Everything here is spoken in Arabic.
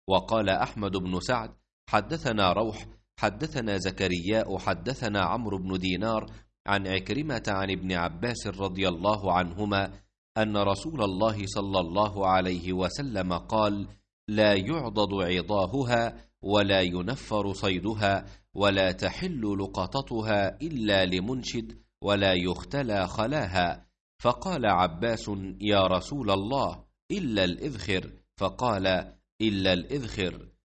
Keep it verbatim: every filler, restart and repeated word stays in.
وقال أحمد بن سعد حدثنا روح حدثنا زكرياء حدثنا عمرو بن دينار عن عكرمة عن ابن عباس رضي الله عنهما أن رسول الله صلى الله عليه وسلم قال: لا يعضد عضاهها ولا ينفر صيدها ولا تحل لقطتها إلا لمنشد ولا يختلى خلاها. فقال عباس: يا رسول الله إلا الإذخر. فقال: إلا الإذخر.